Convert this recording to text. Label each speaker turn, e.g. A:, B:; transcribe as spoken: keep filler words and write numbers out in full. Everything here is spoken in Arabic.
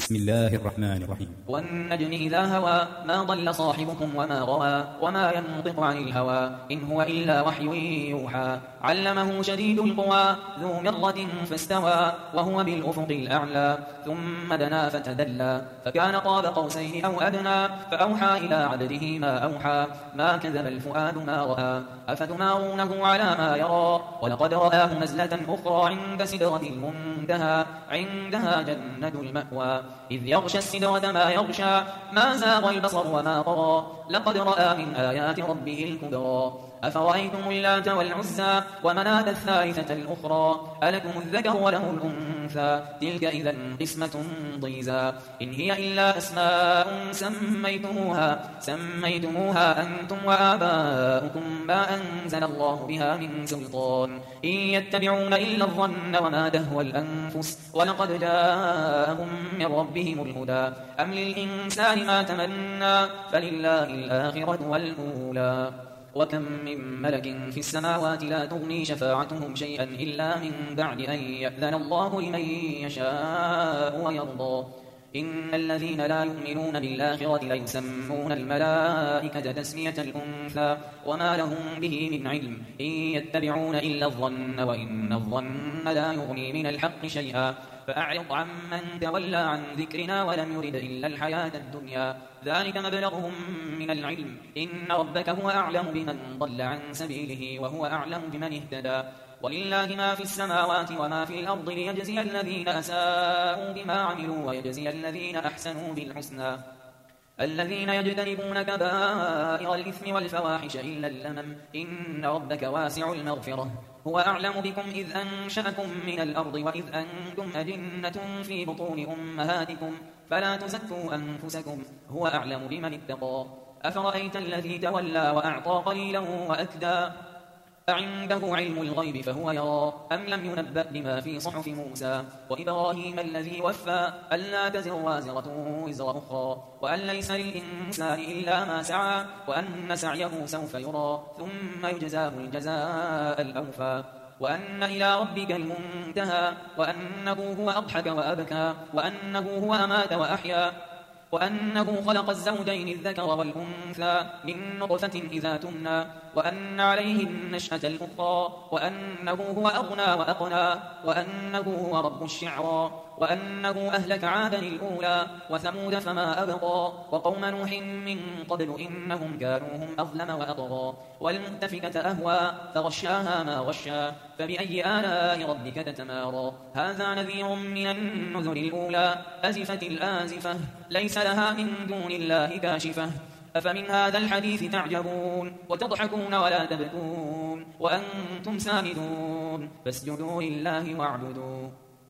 A: بسم الله الرحمن الرحيم.
B: والنجم إذا هوى ما ضل صاحبكم وما غوى وما ينطق عن الهوى إن هو إلا وحي يوحى علمه شديد القوى ذو مرة فاستوى وهو بالأفق الأعلى ثم دنا فتدلى فكان قاب قوسين أو أدنى فأوحى إلى عبده ما أوحى ما كذب الفؤاد ما رأى أفتمارونه على ما يرى ولقد رآه نزلة أخرى عند سدرة المنتهى عندها جنة المأوى إذ يغشى السدرة ما يغشى ما زاغ البصر وما طغى لقد رأى من آيات ربه الكبرى أفرأيتم اللات والعزى ومناة الثالثة الأخرى ألكم الذكر وله الأنثى تلك إذا قسمة ضيزى إن هي إلا أسماء سميتموها سميتموها أنتم وآباؤكم ما أنزل الله بها من سلطان إن يتبعون إلا الظن وما تهوى الأنفس ولقد جاءهم من ربهم الهدى أم للإنسان ما تمنى فلله الآخرة والأولى وكم من ملك في السماوات لا تغني شفاعتهم شيئا إلا من بعد أن يأذن الله لمن يشاء ويرضى إن الذين لا يؤمنون بالآخرة ليسمون الملائكة تسمية الأنثى وما لهم به من علم إن يتبعون إلا الظن وإن الظن لا يغني من الحق شيئا فأعرض عمن تولى عن ذكرنا ولم يرد إلا الحياة الدنيا ذلك مبلغهم من العلم إن ربك هو أعلم بمن ضل عن سبيله وهو أعلم بمن اهتدى ولله ما في السماوات وما في الأرض ليجزي الذين أساءوا بما عملوا ويجزي الذين أحسنوا بالحسنى الذين يجتنبون كبائر الإثم والفواحش إلا اللمم إن ربك واسع المغفرة هو أعلم بكم إذ أنشأكم من الأرض وإذ أنتم أجنة في بطون أمهاتكم فلا تزكوا أنفسكم هو أعلم بمن اتقى أفرأيت الذي تولى وأعطى قليلا وأكدى أعنده علم الغيب فهو يرى أم لم ينبأ بما في صحف موسى وإبراهيم الذي وفى ألا تزر وازرة وزر أخرى وأن ليس للإنسان إلا ما سعى وأن سعيه سوف يرى ثم يجزاه الجزاء الأوفى وأن إلى ربك المنتهى وأنه هو أضحك وأبكى وأنه هو أمات وأحيا وأنه خلق الزوجين الذكر والأنثى من نطفة إذا تمنى وأن عليه النشأة الأخرى وأنه هو أغنى وأقنى وأنه هو رب الشعرى وأنه أهلك عادا الأولى وثمود فما أبقى وقوم نوح من قبل إنهم كانوا هم أظلم وأطغى والمؤتفكة أهوى فغشاها ما غشى فبأي آلاء ربك تتمارى هذا نذير من النذر الأولى أزفت الآزفة ليس لها من دون الله كاشفة أفمن هذا الحديث تعجبون وتضحكون ولا تبكون وأنتم سامدون فاسجدوا لله واعبدوا